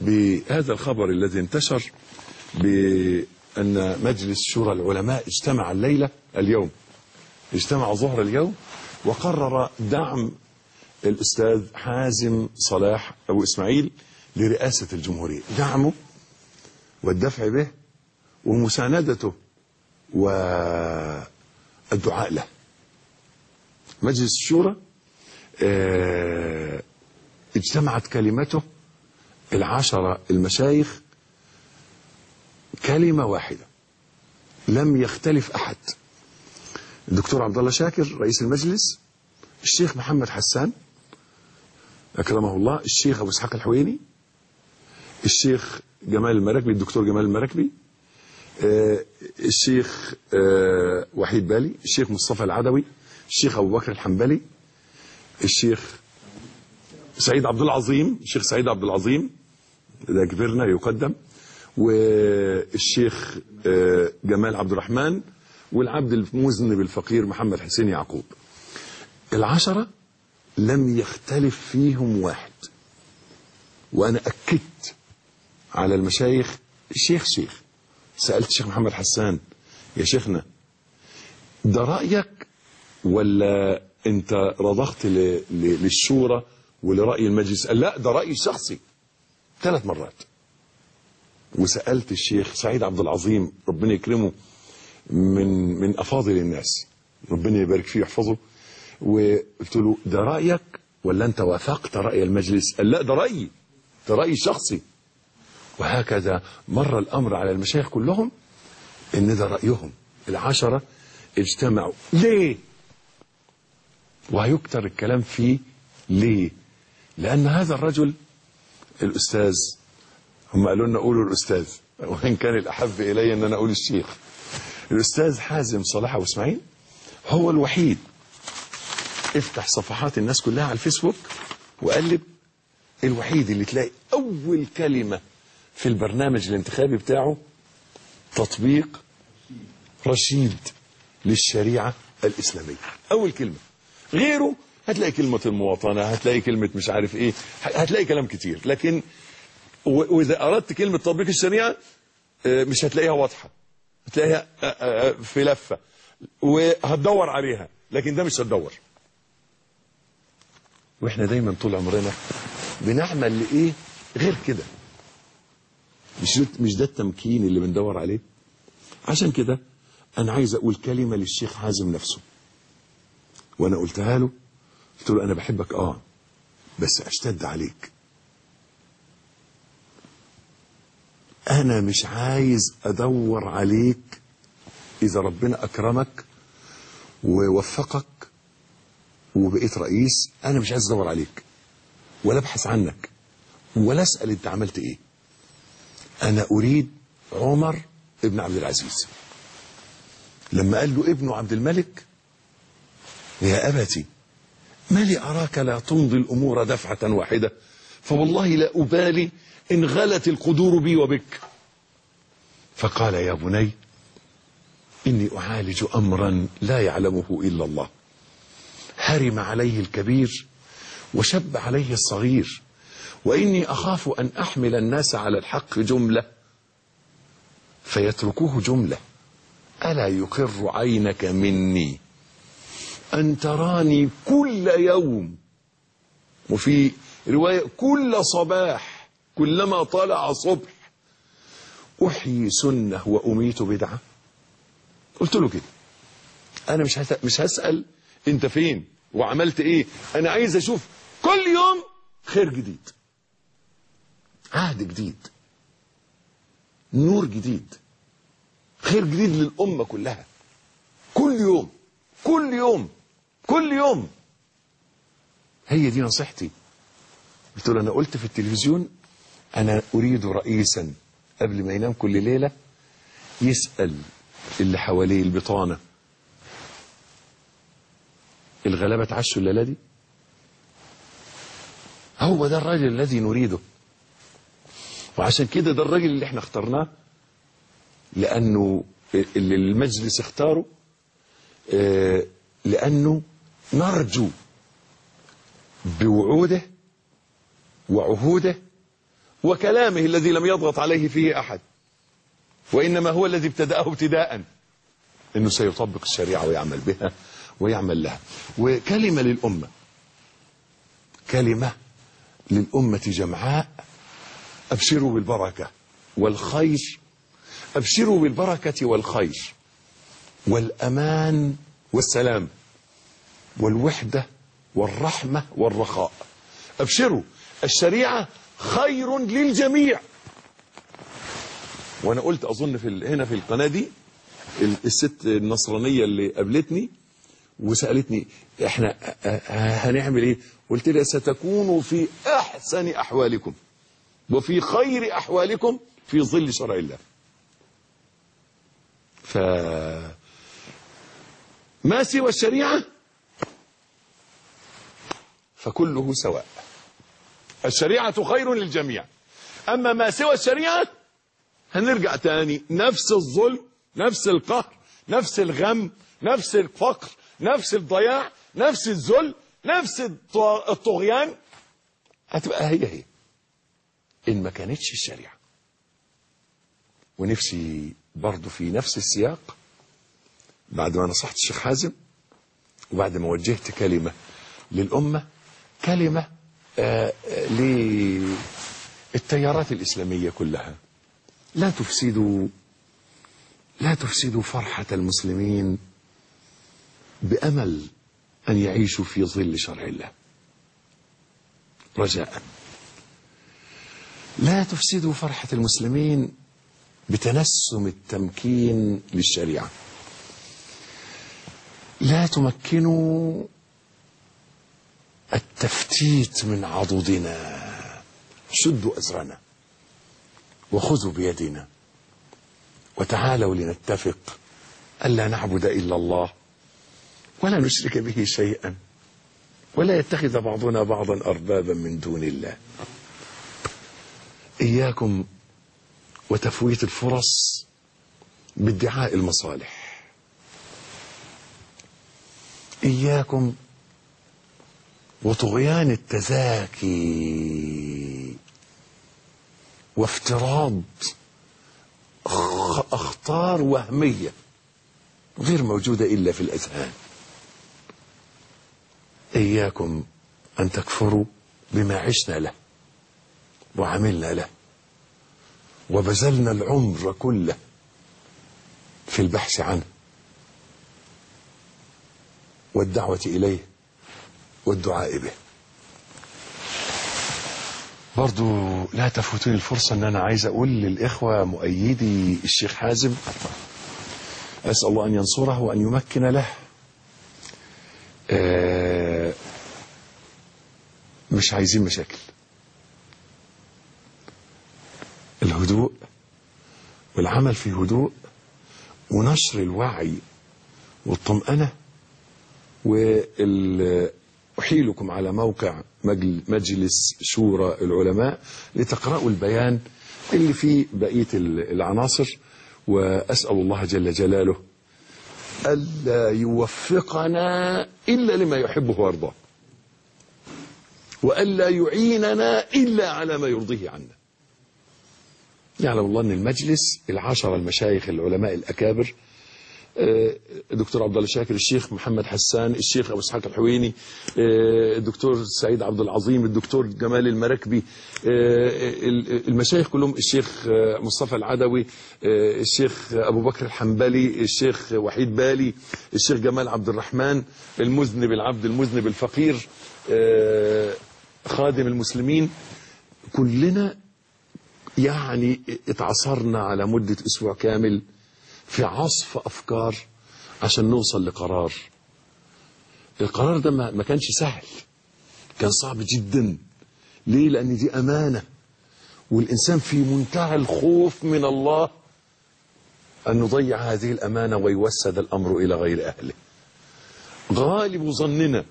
بهذا الخبر الذي انتشر بأن مجلس شورى العلماء اجتمع اليوم اجتمع ظهر اليوم وقرر دعم الأستاذ حازم صلاح أبو إسماعيل لرئاسة الجمهورية، دعمه والدفع به ومساندته والدعاء له. مجلس الشورى اجتمعت كلمته 10 المشايخ كلمة واحدة لم يختلف أحد. الدكتور عبد الله شاكر رئيس المجلس، الشيخ محمد حسان أكرمه الله، الشيخ أبو إسحاق الحويني، الشيخ جمال المراكبي الدكتور جمال المراكبي، الشيخ وحيد بالي، الشيخ مصطفى العدوي، الشيخ أبو بكر الحنبلي، الشيخ سعيد عبد العظيم، الشيخ سعيد عبد العظيم ده كبرنا يقدم، والشيخ جمال عبد الرحمن، والعبد المذنب الفقير محمد حسين يعقوب. 10 لم يختلف فيهم واحد. وأنا أكدت على المشايخ، شيخ سألت الشيخ محمد حسان يا شيخنا ده رأيك ولا أنت رضخت للشورى ولرأي المجلس؟ قال لا ده رأيي شخصي 3 مرات. وسألت الشيخ سعيد عبد العظيم ربنا يكرمه من أفاضل الناس ربنا يبارك فيه ويحفظه، وقلت له ده رأيك ولا أنت وافقت رأي المجلس؟ قال لا ده رأيي شخصي. وهكذا مر الأمر على المشايخ كلهم إن ده رأيهم. 10 اجتمعوا. ليه؟ وهيكتر الكلام فيه ليه؟ لأن هذا الرجل الأستاذ، هم قالوا لنا قولوا الأستاذ وإن كان الأحب إلي أن أنا أقول الشيخ، الأستاذ حازم صلاح أبو إسماعيل هو الوحيد. افتح صفحات الناس كلها على الفيسبوك وقلب، الوحيد اللي تلاقي أول كلمة في البرنامج الانتخابي بتاعه تطبيق رشيد للشريعة الإسلامية. أول كلمة. غيره هتلاقي كلمة المواطنة، هتلاقي كلمة مش عارف إيه، هتلاقي كلام كتير، لكن وإذا أردت كلمة تطبيق الشريعة مش هتلاقيها واضحة، هتلاقيها في لفة وهتدور عليها، لكن ده مش هتدور. وإحنا دايما طول عمرنا بنعمل لإيه غير كده. مش ده التمكين اللي بندور عليه. عشان كده أنا عايز أقول كلمة للشيخ حازم نفسه، وأنا قلتها له، قلت له أنا بحبك بس أشتد عليك. أنا مش عايز أدور عليك. إذا ربنا أكرمك ووفقك وبقيت رئيس، أنا مش عايز أدور عليك ولا أبحث عنك ولا أسأل أنت عملت إيه. أنا أريد عمر ابن عبد العزيز لما قال له ابنه عبد الملك يا أبتي ما لي أراك لا تمضي الأمور دفعة واحدة، فوالله لا أبالي إن غلت القدور بي وبك. فقال يا بني إني أعالج أمرا لا يعلمه إلا الله، هرم عليه الكبير وشب عليه الصغير، وإني أخاف أن أحمل الناس على الحق جملة فيتركوه جملة. ألا يقر عينك مني أن تراني كل يوم، وفي رواية كل صباح كلما طلع صبح أحيي سنة وأميت بدعة؟ قلت له كده، أنا مش هسأل أنت فين وعملت إيه، أنا عايز أشوف كل يوم خير جديد، عهد جديد، نور جديد، خير جديد للأمة كلها، كل يوم كل يوم كل يوم. هي دي نصيحتي. قلت له أنا قلت في التلفزيون أنا أريد رئيسا قبل ما ينام كل ليلة يسأل اللي حواليه البطانة الغلابة تعشوا الليلة دي. هو ده الراجل الذي نريده. وعشان كده ده الراجل اللي احنا اخترناه، لأنه اللي المجلس اختاره لأنه نرجو بوعوده وعهوده وكلامه الذي لم يضغط عليه فيه أحد، وإنما هو الذي ابتدأه ابتداء، إنه سيطبق الشريعة ويعمل بها ويعمل لها. وكلمة للأمة، كلمة للأمة جمعاء: أبشروا بالبركة والخير، أبشروا بالبركة والخير والأمان والسلام والوحدة والرحمة والرخاء. أبشروا، الشريعة خير للجميع. وأنا قلت أظن هنا في القناة دي الست النصرانية اللي قابلتني وسألتني احنا هنعمل ايه، قلت لها ستكونوا في أحسن أحوالكم وفي خير أحوالكم في ظل شرع الله. ما سوى الشريعة فكله سواء. الشريعة خير للجميع، أما ما سوى الشريعة هنرجع تاني نفس الظلم، نفس القهر، نفس الغم، نفس الفقر، نفس الضياع، نفس الذل، نفس الطغيان، هتبقى هي إن ما كانتش الشريعة. ونفسي برضو في نفس السياق، بعد ما نصحت الشيخ حازم وبعد ما وجهت كلمة للأمة، كلمة للتيارات الإسلامية كلها: لا تفسدوا فرحة المسلمين بأمل أن يعيشوا في ظل شرع الله. رجاء لا تفسدوا فرحة المسلمين بتنسم التمكين للشريعة. لا تمكنوا التفتيت من عضدنا. شدوا أزرنا وخذوا بيدنا وتعالوا لنتفق ألا نعبد إلا الله ولا نشرك به شيئا ولا يتخذ بعضنا بعضا أربابا من دون الله. إياكم وتفويت الفرص بادعاء المصالح. إياكم وطغيان التذاكي وافتراض أخطار وهمية غير موجودة إلا في الأذهان. إياكم أن تكفروا بما عشنا له وعملنا له وبذلنا العمر كله في البحث عنه والدعوة إليه والدعاء به. برضو لا تفوتني الفرصة أن أنا عايز أقول للإخوة مؤيدي الشيخ حازم، أسأل الله أن ينصره وأن يمكن له. مش عايزين مشاكل. الهدوء والعمل في هدوء ونشر الوعي والطمأنة. أحيلكم على موقع مجلس شورى العلماء لتقرأوا البيان اللي فيه بقية العناصر. وأسأل الله جل جلاله ألا يوفقنا إلا لما يحبه ويرضاه، وألا يعيننا إلا على ما يرضيه عنا. يعلم الله أن المجلس 10 المشايخ العلماء الأكابر، الدكتور عبد الله شاكر، الشيخ محمد حسان، الشيخ أبو إسحاق الحويني، الدكتور سعيد عبد العظيم، الدكتور جمال المراكبي، المشايخ كلهم، الشيخ مصطفى العدوي، الشيخ أبو بكر الحنبلي، الشيخ وحيد بالي، الشيخ جمال عبد الرحمن، المذنب العبد المذنب الفقير، خادم المسلمين. كلنا يعني اتعصرنا على مدة أسبوع كامل في عصف أفكار عشان نوصل لقرار. القرار ده ما كانش سهل، كان صعب جدا. ليه؟ لأن دي أمانة، والإنسان في منتهى الخوف من الله أن نضيع هذه الأمانة ويوسد الأمر إلى غير أهله. غالب ظننا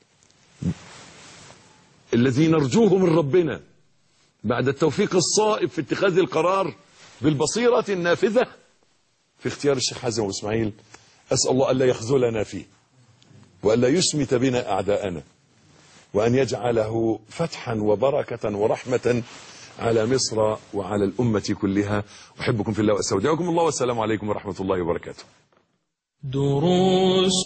الذي نرجوه من ربنا بعد التوفيق الصائب في اتخاذ القرار بالبصيرة النافذة في اختيار الشيخ حازم وإسماعيل، أسأل الله ألا يخذلنا فيه وألا يسمت بنا أعداءنا، وأن يجعله فتحا وبركة ورحمة على مصر وعلى الأمة كلها. أحبكم في الله وأستودعكم الله، والسلام عليكم ورحمة الله وبركاته. دروس